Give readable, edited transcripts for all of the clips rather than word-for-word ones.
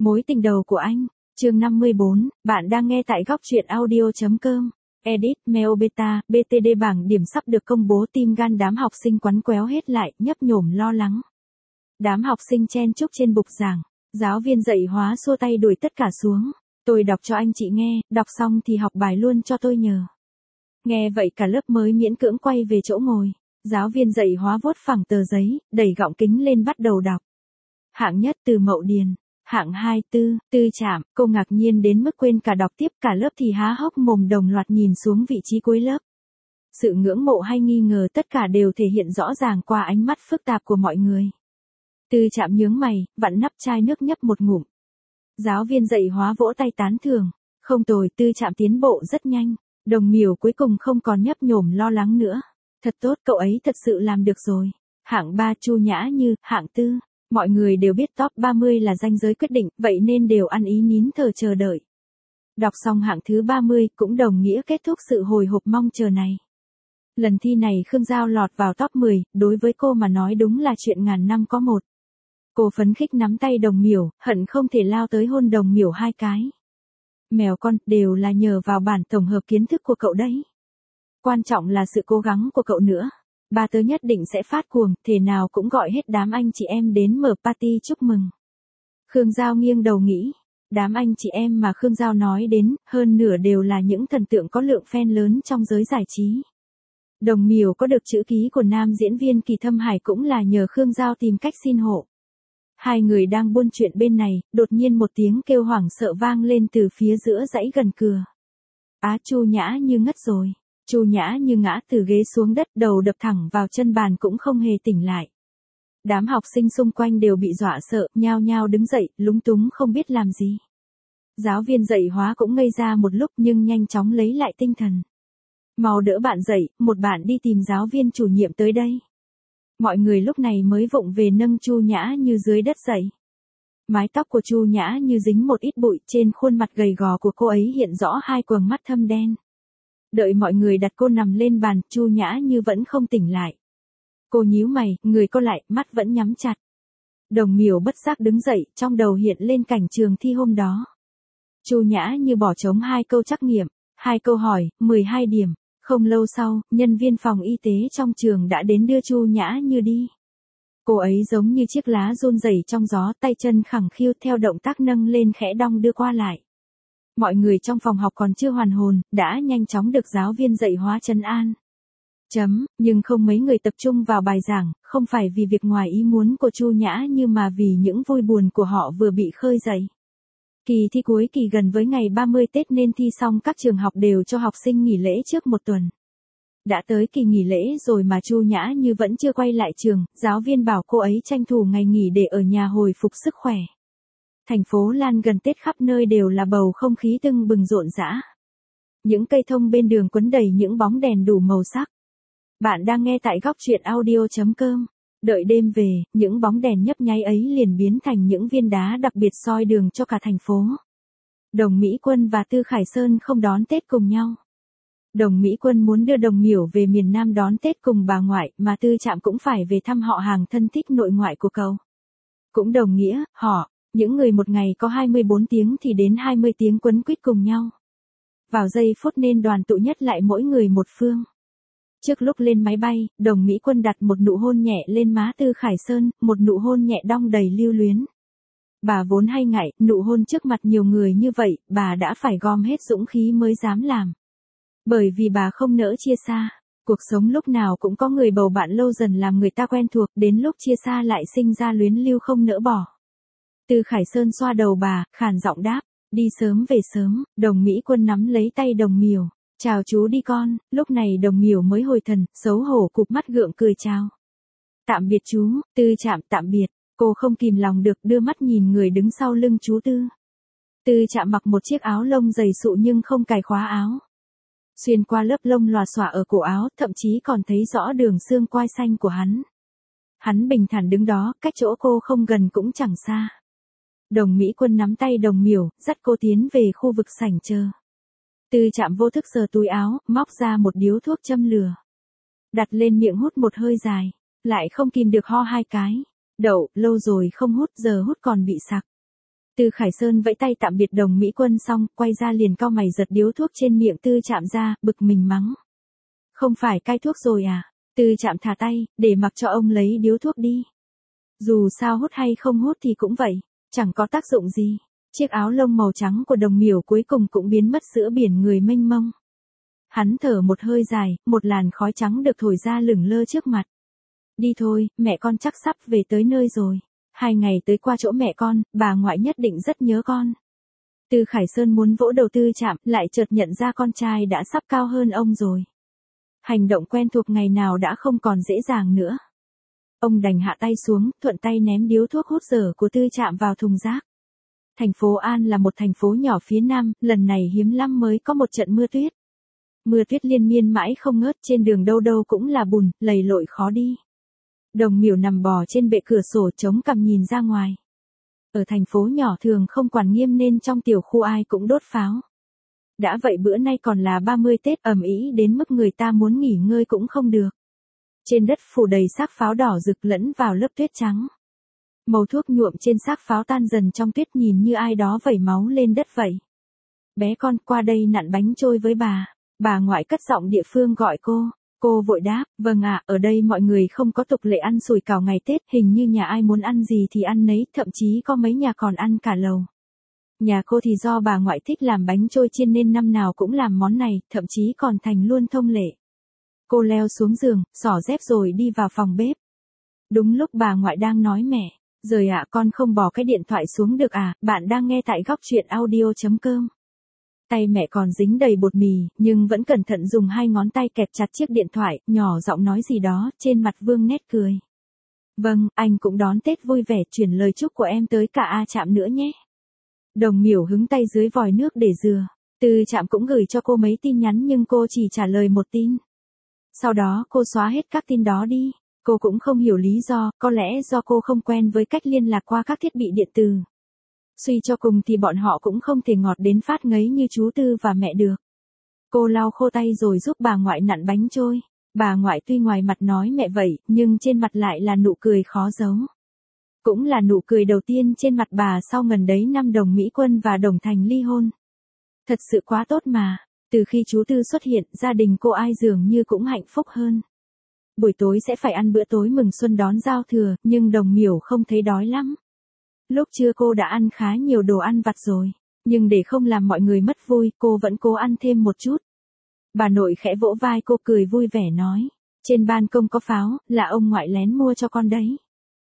Mối tình đầu của anh, chương 54, bạn đang nghe tại góc truyện audio.com. Edit, Mail Beta, BTD bảng điểm sắp được công bố, tim gan đám học sinh quắn quéo hết lại, nhấp nhổm lo lắng. Đám học sinh chen chúc trên bục giảng, giáo viên dạy hóa xua tay đuổi tất cả xuống. Tôi đọc cho anh chị nghe, đọc xong thì học bài luôn cho tôi nhờ. Nghe vậy cả lớp mới miễn cưỡng quay về chỗ ngồi. Giáo viên dạy hóa vuốt phẳng tờ giấy, đẩy gọng kính lên bắt đầu đọc. Hạng nhất Từ Mậu Điền. Hạng 2 Tư Trạm. Cô ngạc nhiên đến mức quên cả đọc tiếp, cả lớp thì há hốc mồm đồng loạt nhìn xuống vị trí cuối lớp. Sự ngưỡng mộ hay nghi ngờ tất cả đều thể hiện rõ ràng qua ánh mắt phức tạp của mọi người. Tư Trạm nhướng mày, vặn nắp chai nước nhấp một ngụm. Giáo viên dạy hóa vỗ tay tán thưởng. Không tồi, Tư Trạm tiến bộ rất nhanh. Đồng Miểu cuối cùng không còn nhấp nhổm lo lắng nữa. Thật tốt, cậu ấy thật sự làm được rồi. Hạng 3 Chu Nhã Như. Hạng 4. Mọi người đều biết top 30 là ranh giới quyết định, vậy nên đều ăn ý nín thở chờ đợi. Đọc xong hạng thứ 30 cũng đồng nghĩa kết thúc sự hồi hộp mong chờ này. Lần thi này Khương Giao lọt vào top 10, đối với cô mà nói đúng là chuyện ngàn năm có một. Cô phấn khích nắm tay Đồng Miểu, hận không thể lao tới hôn Đồng Miểu 2 cái. Mèo con, đều là nhờ vào bản tổng hợp kiến thức của cậu đấy. Quan trọng là sự cố gắng của cậu nữa. Ba tớ nhất định sẽ phát cuồng, thể nào cũng gọi hết đám anh chị em đến mở party chúc mừng. Khương Giao nghiêng đầu nghĩ, đám anh chị em mà Khương Giao nói đến, hơn nửa đều là những thần tượng có lượng fan lớn trong giới giải trí. Đồng Miểu có được chữ ký của nam diễn viên Kỳ Thâm Hải cũng là nhờ Khương Giao tìm cách xin hộ. Hai người đang buôn chuyện bên này, đột nhiên một tiếng kêu hoảng sợ vang lên từ phía giữa dãy gần cửa. Á, Chu Nhã Như ngất rồi. Chu Nhã Như ngã từ ghế xuống đất, đầu đập thẳng vào chân bàn cũng không hề tỉnh lại. Đám học sinh xung quanh đều bị dọa sợ, nhao nhao đứng dậy, lúng túng không biết làm gì. Giáo viên dạy hóa cũng ngây ra một lúc nhưng nhanh chóng lấy lại tinh thần. Mau đỡ bạn dậy, một bạn đi tìm giáo viên chủ nhiệm tới đây. Mọi người lúc này mới vụng về nâng Chu Nhã Như dưới đất dậy. Mái tóc của Chu Nhã Như dính một ít bụi, trên khuôn mặt gầy gò của cô ấy hiện rõ hai quầng mắt thâm đen. Đợi mọi người đặt cô nằm lên bàn, Chu Nhã Như vẫn không tỉnh lại. Cô nhíu mày, người co lại, mắt vẫn nhắm chặt. Đồng Miểu bất giác đứng dậy, trong đầu hiện lên cảnh trường thi hôm đó. Chu Nhã Như bỏ trống 2 câu trắc nghiệm, 2 câu hỏi, 12 điểm. Không lâu sau, nhân viên phòng y tế trong trường đã đến đưa Chu Nhã Như đi. Cô ấy giống như chiếc lá run rẩy trong gió, tay chân khẳng khiu theo động tác nâng lên khẽ đong đưa qua lại. Mọi người trong phòng học còn chưa hoàn hồn, đã nhanh chóng được giáo viên dạy hóa trấn an. Nhưng không mấy người tập trung vào bài giảng, không phải vì việc ngoài ý muốn của Chu Nhã Như mà vì những vui buồn của họ vừa bị khơi dậy. Kỳ thi cuối kỳ gần với ngày 30 Tết nên thi xong các trường học đều cho học sinh nghỉ lễ trước 1 tuần. Đã tới kỳ nghỉ lễ rồi mà Chu Nhã Như vẫn chưa quay lại trường, giáo viên bảo cô ấy tranh thủ ngày nghỉ để ở nhà hồi phục sức khỏe. Thành phố Lan gần Tết khắp nơi đều là bầu không khí tưng bừng rộn rã. Những cây thông bên đường quấn đầy những bóng đèn đủ màu sắc. Bạn đang nghe tại góc truyện audio.com. Đợi đêm về, những bóng đèn nhấp nháy ấy liền biến thành những viên đá đặc biệt soi đường cho cả thành phố. Đồng Mỹ Quân và Tư Khải Sơn không đón Tết cùng nhau. Đồng Mỹ Quân muốn đưa Đồng Miểu về miền Nam đón Tết cùng bà ngoại, mà Tư Trạm cũng phải về thăm họ hàng thân thích nội ngoại của cậu. Cũng đồng nghĩa, những người một ngày có 24 tiếng thì đến 20 tiếng quấn quýt cùng nhau. Vào giây phút nên đoàn tụ nhất lại mỗi người một phương. Trước lúc lên máy bay, Đồng Mỹ Quân đặt một nụ hôn nhẹ lên má Tư Khải Sơn, một nụ hôn nhẹ đong đầy lưu luyến. Bà vốn hay ngại, nụ hôn trước mặt nhiều người như vậy, bà đã phải gom hết dũng khí mới dám làm. Bởi vì bà không nỡ chia xa. Cuộc sống lúc nào cũng có người bầu bạn lâu dần làm người ta quen thuộc, đến lúc chia xa lại sinh ra luyến lưu không nỡ bỏ. Tư Khải Sơn xoa đầu bà, khàn giọng đáp, đi sớm về sớm. Đồng Mỹ Quân nắm lấy tay Đồng Miểu, chào chú đi con. Lúc này Đồng Miểu mới hồi thần, xấu hổ cụp mắt gượng cười chào. Tạm biệt chú. Tư Trạm tạm biệt. Cô không kìm lòng được đưa mắt nhìn người đứng sau lưng chú Tư. Tư Trạm mặc một chiếc áo lông dày sụ nhưng không cài khóa áo. Xuyên qua lớp lông lòa xòa ở cổ áo, thậm chí còn thấy rõ đường xương quai xanh của hắn. Hắn bình thản đứng đó, cách chỗ cô không gần cũng chẳng xa. Đồng Mỹ Quân nắm tay Đồng Miểu, dắt cô tiến về khu vực sảnh chờ. Tư Trạm vô thức sờ túi áo, móc ra một điếu thuốc châm lửa. Đặt lên miệng hút một hơi dài, lại không kìm được ho 2 cái. Đậu, lâu rồi không hút, giờ hút còn bị sặc. Từ Khải Sơn vẫy tay tạm biệt Đồng Mỹ Quân xong, quay ra liền cau mày giật điếu thuốc trên miệng Tư Trạm ra, bực mình mắng. Không phải cai thuốc rồi à? Tư Trạm thả tay, để mặc cho ông lấy điếu thuốc đi. Dù sao hút hay không hút thì cũng vậy, chẳng có tác dụng gì. Chiếc áo lông màu trắng của Đồng Miểu cuối cùng cũng biến mất giữa biển người mênh mông. Hắn thở một hơi dài, một làn khói trắng được thổi ra lửng lơ trước mặt. Đi thôi, mẹ con chắc sắp về tới nơi rồi. 2 ngày tới qua chỗ mẹ con, bà ngoại nhất định rất nhớ con. Từ Khải Sơn muốn vỗ đầu Tư Trạm, lại chợt nhận ra con trai đã sắp cao hơn ông rồi. Hành động quen thuộc ngày nào đã không còn dễ dàng nữa. Ông đành hạ tay xuống, thuận tay ném điếu thuốc hút dở của Tư Trạm vào thùng rác. Thành phố An là một thành phố nhỏ phía Nam, lần này hiếm lắm mới có một trận mưa tuyết. Mưa tuyết liên miên mãi không ngớt, trên đường đâu đâu cũng là bùn, lầy lội khó đi. Đồng Miểu nằm bò trên bệ cửa sổ chống cằm nhìn ra ngoài. Ở thành phố nhỏ thường không quản nghiêm nên trong tiểu khu ai cũng đốt pháo. Đã vậy bữa nay còn là 30 Tết, ầm ĩ đến mức người ta muốn nghỉ ngơi cũng không được. Trên đất phủ đầy xác pháo đỏ rực lẫn vào lớp tuyết trắng. Màu thuốc nhuộm trên xác pháo tan dần trong tuyết, nhìn như ai đó vẩy máu lên đất vậy. Bé con, qua đây nặn bánh trôi với bà. Bà ngoại cất giọng địa phương gọi cô. Cô vội đáp, vâng ạ, ở đây mọi người không có tục lệ ăn sủi cảo ngày Tết, hình như nhà ai muốn ăn gì thì ăn nấy, thậm chí có mấy nhà còn ăn cả lầu. Nhà cô thì do bà ngoại thích làm bánh trôi chiên nên năm nào cũng làm món này, thậm chí còn thành luôn thông lệ. Cô leo xuống giường, xỏ dép rồi đi vào phòng bếp. Đúng lúc bà ngoại đang nói mẹ, rồi ạ con không bỏ cái điện thoại xuống được à, bạn đang nghe tại góc truyện audio.com. Tay mẹ còn dính đầy bột mì, nhưng vẫn cẩn thận dùng 2 ngón tay kẹp chặt chiếc điện thoại, nhỏ giọng nói gì đó, trên mặt Vương nét cười. Vâng, anh cũng đón Tết vui vẻ, chuyển lời chúc của em tới cả A Trạm nữa nhé. Đồng Miểu hứng tay dưới vòi nước để dừa. Tư Trạm cũng gửi cho cô mấy tin nhắn nhưng cô chỉ trả lời một tin. Sau đó cô xóa hết các tin đó đi. Cô cũng không hiểu lý do, có lẽ do cô không quen với cách liên lạc qua các thiết bị điện tử. Suy cho cùng thì bọn họ cũng không thể ngọt đến phát ngấy như chú Tư và mẹ được. Cô lau khô tay rồi giúp bà ngoại nặn bánh trôi. Bà ngoại tuy ngoài mặt nói mẹ vậy, nhưng trên mặt lại là nụ cười khó giấu. Cũng là nụ cười đầu tiên trên mặt bà sau ngần đấy năm Đồng Mỹ Quân và Đồng Thành ly hôn. Thật sự quá tốt mà, từ khi chú Tư xuất hiện, gia đình cô ai dường như cũng hạnh phúc hơn. Buổi tối sẽ phải ăn bữa tối mừng xuân đón giao thừa, nhưng Đồng Miểu không thấy đói lắm. Lúc trưa cô đã ăn khá nhiều đồ ăn vặt rồi, nhưng để không làm mọi người mất vui, cô vẫn cố ăn thêm một chút. Bà nội khẽ vỗ vai cô cười vui vẻ nói, trên ban công có pháo, là ông ngoại lén mua cho con đấy.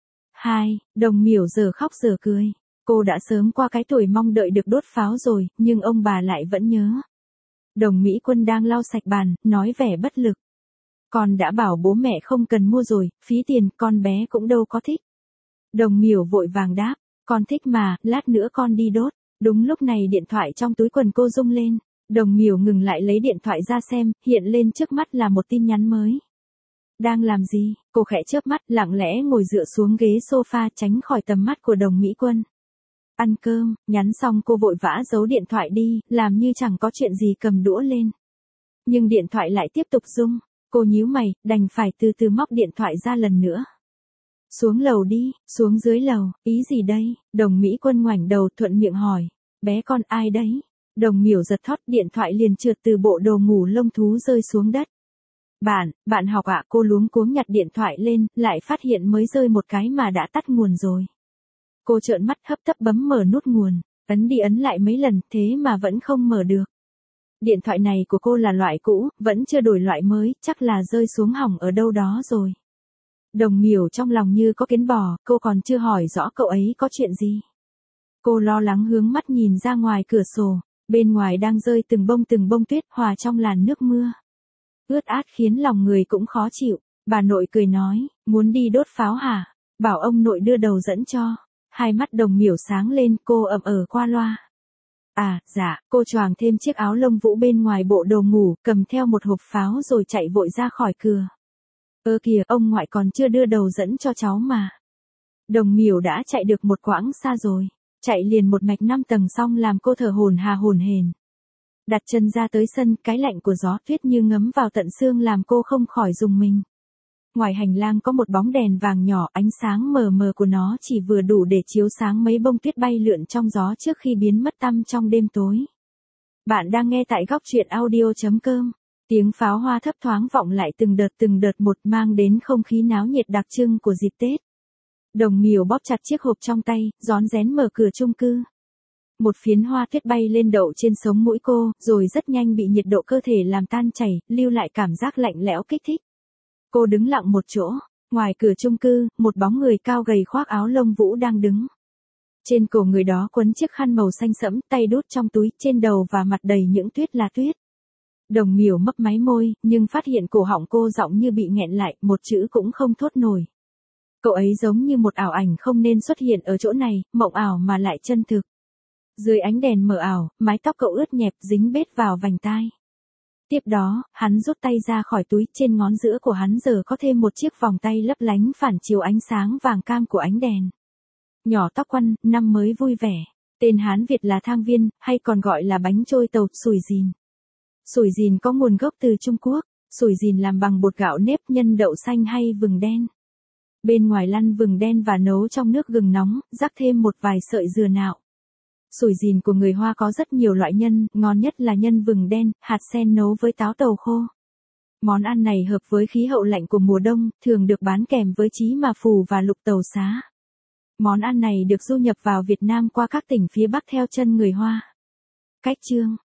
Đồng Miểu giờ khóc giờ cười. Cô đã sớm qua cái tuổi mong đợi được đốt pháo rồi, nhưng ông bà lại vẫn nhớ. Đồng Mỹ Quân đang lau sạch bàn, nói vẻ bất lực. Con đã bảo bố mẹ không cần mua rồi, phí tiền, con bé cũng đâu có thích. Đồng Miểu vội vàng đáp, con thích mà, lát nữa con đi đốt. Đúng lúc này điện thoại trong túi quần cô rung lên. Đồng Miểu ngừng lại lấy điện thoại ra xem, hiện lên trước mắt là một tin nhắn mới. Đang làm gì? Cô khẽ chớp mắt, lặng lẽ ngồi dựa xuống ghế sofa tránh khỏi tầm mắt của Đồng Mỹ Quân. Ăn cơm, nhắn xong cô vội vã giấu điện thoại đi, làm như chẳng có chuyện gì cầm đũa lên. Nhưng điện thoại lại tiếp tục rung. Cô nhíu mày, đành phải từ từ móc điện thoại ra lần nữa. Xuống lầu đi, xuống dưới lầu, ý gì đây? Đồng Mỹ Quân ngoảnh đầu thuận miệng hỏi. Bé con ai đấy? Đồng Miểu giật thót, điện thoại liền trượt từ bộ đồ ngủ lông thú rơi xuống đất. Bạn học ạ, cô luống cuống nhặt điện thoại lên, lại phát hiện mới rơi một cái mà đã tắt nguồn rồi. Cô trợn mắt hấp tấp bấm mở nút nguồn, ấn đi ấn lại mấy lần, thế mà vẫn không mở được. Điện thoại này của cô là loại cũ, vẫn chưa đổi loại mới, chắc là rơi xuống hỏng ở đâu đó rồi. Đồng Miểu trong lòng như có kiến bò, cô còn chưa hỏi rõ cậu ấy có chuyện gì. Cô lo lắng hướng mắt nhìn ra ngoài cửa sổ, bên ngoài đang rơi từng bông tuyết hòa trong làn nước mưa. Ướt át khiến lòng người cũng khó chịu. Bà nội cười nói, muốn đi đốt pháo hả? Bảo ông nội đưa đầu dẫn cho. Hai mắt Đồng Miểu sáng lên, cô ậm qua loa. À, dạ, cô choàng thêm chiếc áo lông vũ bên ngoài bộ đồ ngủ, cầm theo một hộp pháo rồi chạy vội ra khỏi cửa. Ơ kìa, ông ngoại còn chưa đưa đầu dẫn cho cháu mà. Đồng Miểu đã chạy được một quãng xa rồi. Chạy liền một mạch 5 tầng xong làm cô thở hổn hển. Đặt chân ra tới sân, cái lạnh của gió tuyết như ngấm vào tận xương làm cô không khỏi rùng mình. Ngoài hành lang có một bóng đèn vàng nhỏ, ánh sáng mờ mờ của nó chỉ vừa đủ để chiếu sáng mấy bông tuyết bay lượn trong gió trước khi biến mất tăm trong đêm tối. Bạn đang nghe tại góc truyện audio.com. Tiếng pháo hoa thấp thoáng vọng lại từng đợt một, mang đến không khí náo nhiệt đặc trưng của dịp Tết. Đồng Miểu bóp chặt chiếc hộp trong tay, rón rén mở cửa chung cư. Một phiến hoa tuyết bay lên đậu trên sống mũi cô, rồi rất nhanh bị nhiệt độ cơ thể làm tan chảy, lưu lại cảm giác lạnh lẽo kích thích. Cô đứng lặng một chỗ, ngoài cửa chung cư, một bóng người cao gầy khoác áo lông vũ đang đứng. Trên cổ người đó quấn chiếc khăn màu xanh sẫm, tay đút trong túi, trên đầu và mặt đầy những tuyết là tuyết. Đồng Miểu mấp máy môi, nhưng phát hiện cổ họng cô giọng như bị nghẹn lại, một chữ cũng không thốt nổi. Cậu ấy giống như một ảo ảnh không nên xuất hiện ở chỗ này, mộng ảo mà lại chân thực. Dưới ánh đèn mờ ảo, mái tóc cậu ướt nhẹp dính bết vào vành tai. Tiếp đó, hắn rút tay ra khỏi túi, trên ngón giữa của hắn giờ có thêm một chiếc vòng tay lấp lánh phản chiếu ánh sáng vàng cam của ánh đèn. Nhỏ tóc quăn, năm mới vui vẻ. Tên Hán Việt là thang viên, hay còn gọi là bánh trôi tàu, sủi dìn. Sủi dìn có nguồn gốc từ Trung Quốc, sủi dìn làm bằng bột gạo nếp, nhân đậu xanh hay vừng đen. Bên ngoài lăn vừng đen và nấu trong nước gừng nóng, rắc thêm một vài sợi dừa nạo. Sủi dìn của người Hoa có rất nhiều loại nhân, ngon nhất là nhân vừng đen, hạt sen nấu với táo tàu khô. Món ăn này hợp với khí hậu lạnh của mùa đông, thường được bán kèm với trí mà phù và lục tàu xá. Món ăn này được du nhập vào Việt Nam qua các tỉnh phía Bắc theo chân người Hoa. Cách chương.